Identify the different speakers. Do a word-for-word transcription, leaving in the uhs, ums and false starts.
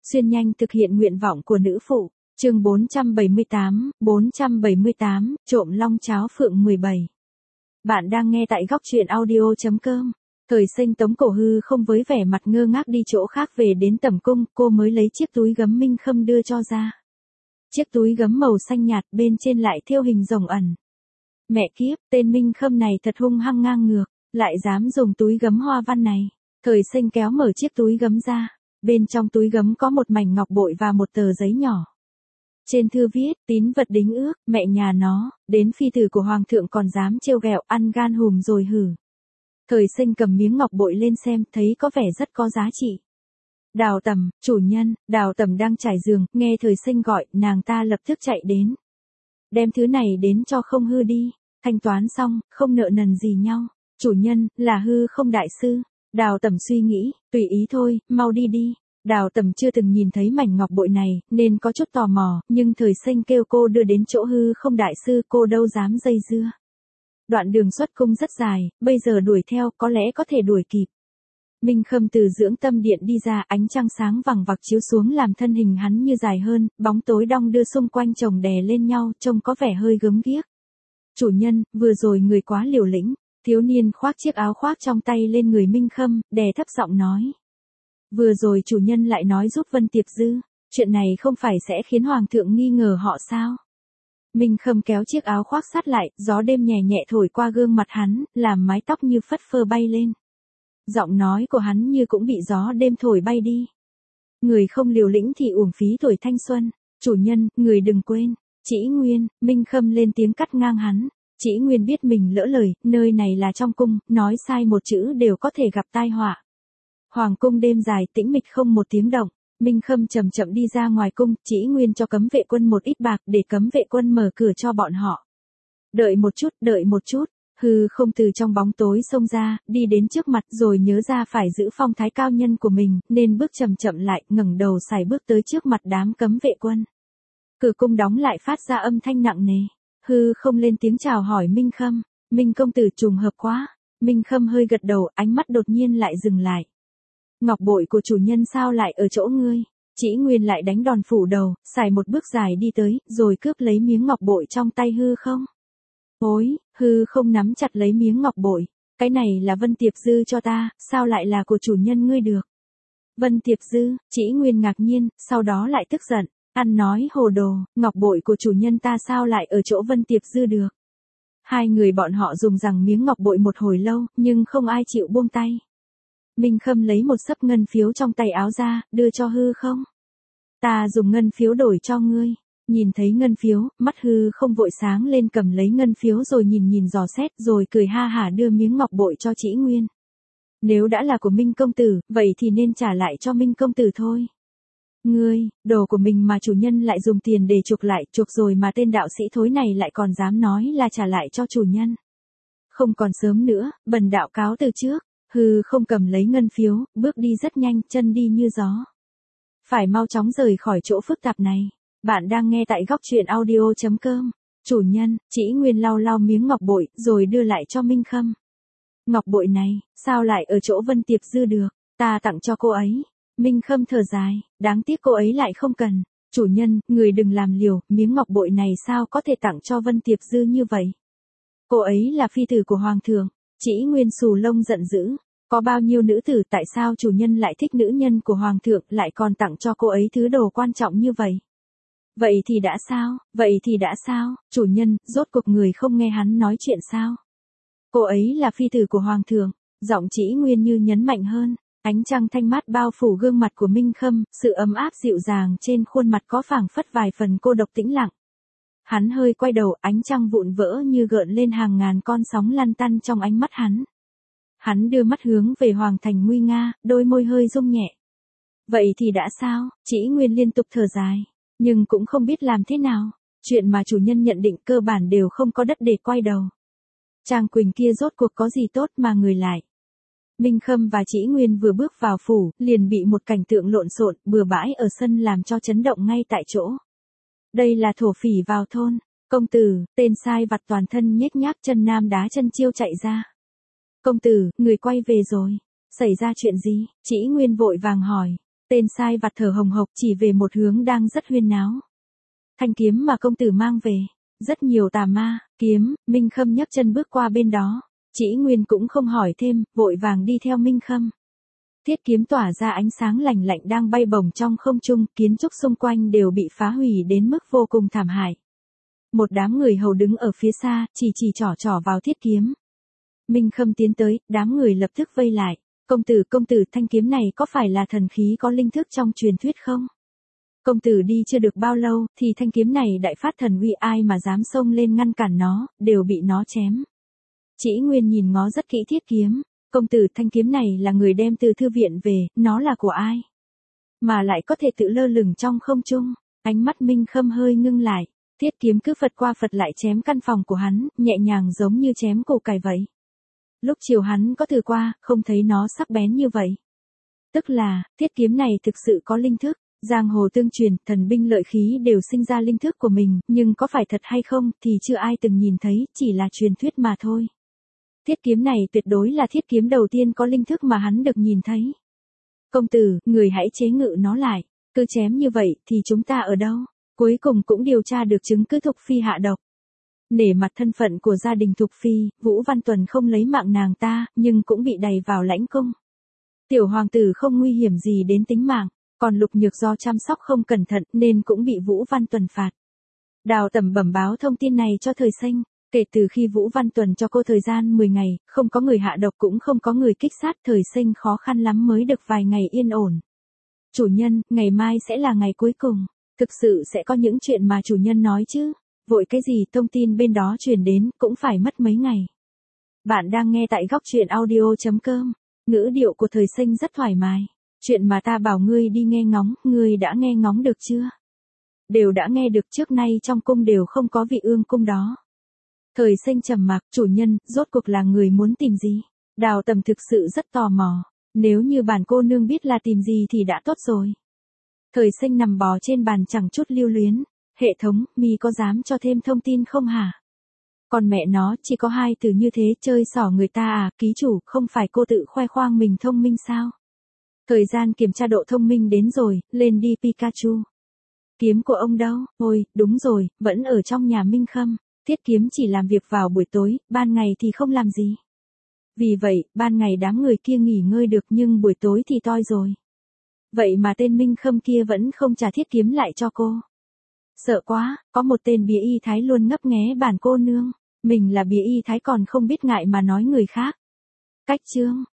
Speaker 1: xuyên nhanh thực hiện nguyện vọng của nữ phụ. Chương bốn trăm bảy mươi tám, bốn trăm bảy mươi tám, trộm long cháo phượng mười bảy. Bạn đang nghe tại góc truyện audio chấm com. Thời sinh Tống Cổ Hư không với vẻ mặt ngơ ngác đi chỗ khác về đến tẩm cung, cô mới lấy chiếc túi gấm Minh Khâm đưa cho ra. Chiếc túi gấm màu xanh nhạt, bên trên lại thêu hình rồng ẩn. Mẹ kiếp, tên Minh Khâm này thật hung hăng ngang ngược, lại dám dùng túi gấm hoa văn này. Thời sinh kéo mở chiếc túi gấm ra, bên trong túi gấm có một mảnh ngọc bội và một tờ giấy nhỏ. Trên thư viết, tín vật đính ước, mẹ nhà nó, đến phi tử của hoàng thượng còn dám trêu ghẹo, ăn gan hùm rồi hử. Thời sinh cầm miếng ngọc bội lên xem, thấy có vẻ rất có giá trị. Đào Tầm, chủ nhân, Đào Tầm đang trải giường, nghe Thời sinh gọi, nàng ta lập tức chạy đến. Đem thứ này đến cho Không Hư đi, thanh toán xong, không nợ nần gì nhau. Chủ nhân, là Hư Không đại sư. Đào Tầm suy nghĩ, tùy ý thôi, mau đi đi. Đào Tầm chưa từng nhìn thấy mảnh ngọc bội này, nên có chút tò mò, nhưng Thời sinh kêu cô đưa đến chỗ Hư Không đại sư, cô đâu dám dây dưa. Đoạn đường xuất cung rất dài, bây giờ đuổi theo, có lẽ có thể đuổi kịp. Minh Khâm từ dưỡng tâm điện đi ra, ánh trăng sáng vằng vặc chiếu xuống làm thân hình hắn như dài hơn, bóng tối đong đưa xung quanh chồng đè lên nhau, trông có vẻ hơi gớm ghiếc. Chủ nhân, vừa rồi người quá liều lĩnh. Thiếu niên khoác chiếc áo khoác trong tay lên người Minh Khâm, đè thấp giọng nói. Vừa rồi chủ nhân lại nói giúp Vân Tiệp Dư, chuyện này không phải sẽ khiến hoàng thượng nghi ngờ họ sao? Minh Khâm kéo chiếc áo khoác sát lại, gió đêm nhẹ nhẹ thổi qua gương mặt hắn, làm mái tóc như phất phơ bay lên. Giọng nói của hắn như cũng bị gió đêm thổi bay đi. Người không liều lĩnh thì uổng phí tuổi thanh xuân, chủ nhân, người đừng quên. Chỉ Nguyên, Minh Khâm lên tiếng cắt ngang hắn. Chỉ Nguyên biết mình lỡ lời, nơi này là trong cung, nói sai một chữ đều có thể gặp tai họa. Hoàng cung đêm dài tĩnh mịch không một tiếng động, Minh Khâm chậm chậm đi ra ngoài cung, Chỉ Nguyên cho cấm vệ quân một ít bạc để cấm vệ quân mở cửa cho bọn họ. Đợi một chút, đợi một chút, Hư Không từ trong bóng tối xông ra, đi đến trước mặt rồi nhớ ra phải giữ phong thái cao nhân của mình, nên bước chậm chậm lại, ngẩng đầu sải bước tới trước mặt đám cấm vệ quân. Cửa cung đóng lại phát ra âm thanh nặng nề. Hư Không lên tiếng chào hỏi Minh Khâm, Minh công tử trùng hợp quá. Minh Khâm hơi gật đầu, ánh mắt đột nhiên lại dừng lại. Ngọc bội của chủ nhân sao lại ở chỗ ngươi? Chỉ Nguyên lại đánh đòn phủ đầu, xài một bước dài đi tới, rồi cướp lấy miếng ngọc bội trong tay Hư Không. Ôi, Hư Không nắm chặt lấy miếng ngọc bội, cái này là Vân Tiệp Dư cho ta, sao lại là của chủ nhân ngươi được? Vân Tiệp Dư, Chỉ Nguyên ngạc nhiên, sau đó lại tức giận. Ăn nói hồ đồ, ngọc bội của chủ nhân ta sao lại ở chỗ Vân Tiệp Dư được. Hai người bọn họ dùng rằng miếng ngọc bội một hồi lâu, nhưng không ai chịu buông tay. Minh Khâm lấy một xấp ngân phiếu trong tay áo ra, đưa cho Hư Không. Ta dùng ngân phiếu đổi cho ngươi. Nhìn thấy ngân phiếu, mắt Hư Không vội sáng lên cầm lấy ngân phiếu rồi nhìn nhìn dò xét rồi cười ha hả đưa miếng ngọc bội cho Chỉ Nguyên. Nếu đã là của Minh công tử, vậy thì nên trả lại cho Minh công tử thôi. Ngươi, đồ của mình mà chủ nhân lại dùng tiền để chuộc lại, chuộc rồi mà tên đạo sĩ thối này lại còn dám nói là trả lại cho chủ nhân. Không còn sớm nữa, bần đạo cáo từ trước. Hư Không cầm lấy ngân phiếu, bước đi rất nhanh, chân đi như gió. Phải mau chóng rời khỏi chỗ phức tạp này. Bạn đang nghe tại góc truyện audio chấm com. Chủ nhân, Chỉ Nguyên lau lau miếng ngọc bội, rồi đưa lại cho Minh Khâm. Ngọc bội này, sao lại ở chỗ Vân Tiệp Dư được, ta tặng cho cô ấy. Minh Khâm thở dài, đáng tiếc cô ấy lại không cần. Chủ nhân, người đừng làm liều, miếng ngọc bội này sao có thể tặng cho Vân Tiệp Dư như vậy? Cô ấy là phi tử của hoàng thượng. Chỉ Nguyên xù lông giận dữ. Có bao nhiêu nữ tử, tại sao chủ nhân lại thích nữ nhân của hoàng thượng, lại còn tặng cho cô ấy thứ đồ quan trọng như vậy? Vậy thì đã sao, vậy thì đã sao, chủ nhân, rốt cuộc người không nghe hắn nói chuyện sao? Cô ấy là phi tử của hoàng thượng, giọng Chỉ Nguyên như nhấn mạnh hơn. Ánh trăng thanh mát bao phủ gương mặt của Minh Khâm, sự ấm áp dịu dàng trên khuôn mặt có phảng phất vài phần cô độc tĩnh lặng. Hắn hơi quay đầu, ánh trăng vụn vỡ như gợn lên hàng ngàn con sóng lăn tăn trong ánh mắt hắn. Hắn đưa mắt hướng về hoàng thành nguy nga, đôi môi hơi rung nhẹ. Vậy thì đã sao? Chỉ Nguyên liên tục thở dài, nhưng cũng không biết làm thế nào. Chuyện mà chủ nhân nhận định cơ bản đều không có đất để quay đầu. Trang Quỳnh kia rốt cuộc có gì tốt mà người lại. Minh Khâm và Chỉ Nguyên vừa bước vào phủ, liền bị một cảnh tượng lộn xộn, bừa bãi ở sân làm cho chấn động ngay tại chỗ. Đây là thổ phỉ vào thôn. Công tử, tên sai vặt toàn thân nhếch nhác chân nam đá chân chiêu chạy ra. Công tử, người quay về rồi. Xảy ra chuyện gì? Chỉ Nguyên vội vàng hỏi. Tên sai vặt thở hồng hộc chỉ về một hướng đang rất huyên náo. Thanh kiếm mà công tử mang về, rất nhiều tà ma, kiếm, Minh Khâm nhấc chân bước qua bên đó. Chỉ Nguyên cũng không hỏi thêm, vội vàng đi theo Minh Khâm. Thiết kiếm tỏa ra ánh sáng lạnh lạnh đang bay bổng trong không trung, kiến trúc xung quanh đều bị phá hủy đến mức vô cùng thảm hại. Một đám người hầu đứng ở phía xa, chỉ chỉ trỏ trỏ vào thiết kiếm. Minh Khâm tiến tới, đám người lập tức vây lại. Công tử, công tử, thanh kiếm này có phải là thần khí có linh thức trong truyền thuyết không? Công tử đi chưa được bao lâu, thì thanh kiếm này đại phát thần uy, ai mà dám xông lên ngăn cản nó, đều bị nó chém. Chỉ Nguyên nhìn ngó rất kỹ thiết kiếm. Công tử, thanh kiếm này là người đem từ thư viện về, nó là của ai? Mà lại có thể tự lơ lửng trong không trung. Ánh mắt Minh Khâm hơi ngưng lại. Thiết kiếm cứ phật qua phật lại chém căn phòng của hắn, nhẹ nhàng giống như chém củ cải vậy. Lúc chiều hắn có thử qua, không thấy nó sắc bén như vậy. Tức là, thiết kiếm này thực sự có linh thức. Giang hồ tương truyền, thần binh lợi khí đều sinh ra linh thức của mình, nhưng có phải thật hay không thì chưa ai từng nhìn thấy, chỉ là truyền thuyết mà thôi. Thiết kiếm này tuyệt đối là thiết kiếm đầu tiên có linh thức mà hắn được nhìn thấy. Công tử, người hãy chế ngự nó lại, cứ chém như vậy thì chúng ta ở đâu? Cuối cùng cũng điều tra được chứng cứ Thục Phi hạ độc. Nể mặt thân phận của gia đình Thục Phi, Vũ Văn Tuần không lấy mạng nàng ta, nhưng cũng bị đày vào lãnh cung. Tiểu hoàng tử không nguy hiểm gì đến tính mạng, còn Lục Nhược do chăm sóc không cẩn thận nên cũng bị Vũ Văn Tuần phạt. Đào Tầm bẩm báo thông tin này cho Thời Sinh. Kể từ khi Vũ Văn Tuần cho cô thời gian mười ngày, không có người hạ độc cũng không có người kích sát, Thời Sinh khó khăn lắm mới được vài ngày yên ổn. Chủ nhân, ngày mai sẽ là ngày cuối cùng. Thực sự sẽ có những chuyện mà chủ nhân nói chứ. Vội cái gì, thông tin bên đó truyền đến cũng phải mất mấy ngày. Bạn đang nghe tại góc truyện audio chấm com. Ngữ điệu của Thời Sinh rất thoải mái. Chuyện mà ta bảo ngươi đi nghe ngóng, ngươi đã nghe ngóng được chưa? Đều đã nghe được, trước nay trong cung đều không có vị ương cung đó. Thời Sinh trầm mặc, chủ nhân, rốt cuộc là người muốn tìm gì? Đào Tầm thực sự rất tò mò. Nếu như bản cô nương biết là tìm gì thì đã tốt rồi. Thời Sinh nằm bò trên bàn chẳng chút lưu luyến. Hệ thống, mi có dám cho thêm thông tin không hả? Còn mẹ nó, chỉ có hai từ như thế, chơi xỏ người ta à, ký chủ, không phải cô tự khoe khoang mình thông minh sao? Thời gian kiểm tra độ thông minh đến rồi, lên đi Pikachu. Kiếm của ông đâu? Ôi, đúng rồi, vẫn ở trong nhà Minh Khâm. Thiết kiếm chỉ làm việc vào buổi tối, ban ngày thì không làm gì. Vì vậy, ban ngày đám người kia nghỉ ngơi được nhưng buổi tối thì toi rồi. Vậy mà tên Minh Khâm kia vẫn không trả thiết kiếm lại cho cô. Sợ quá, có một tên bía y thái luôn ngấp nghé bản cô nương. Mình là bía y thái còn không biết ngại mà nói người khác. Cách chương.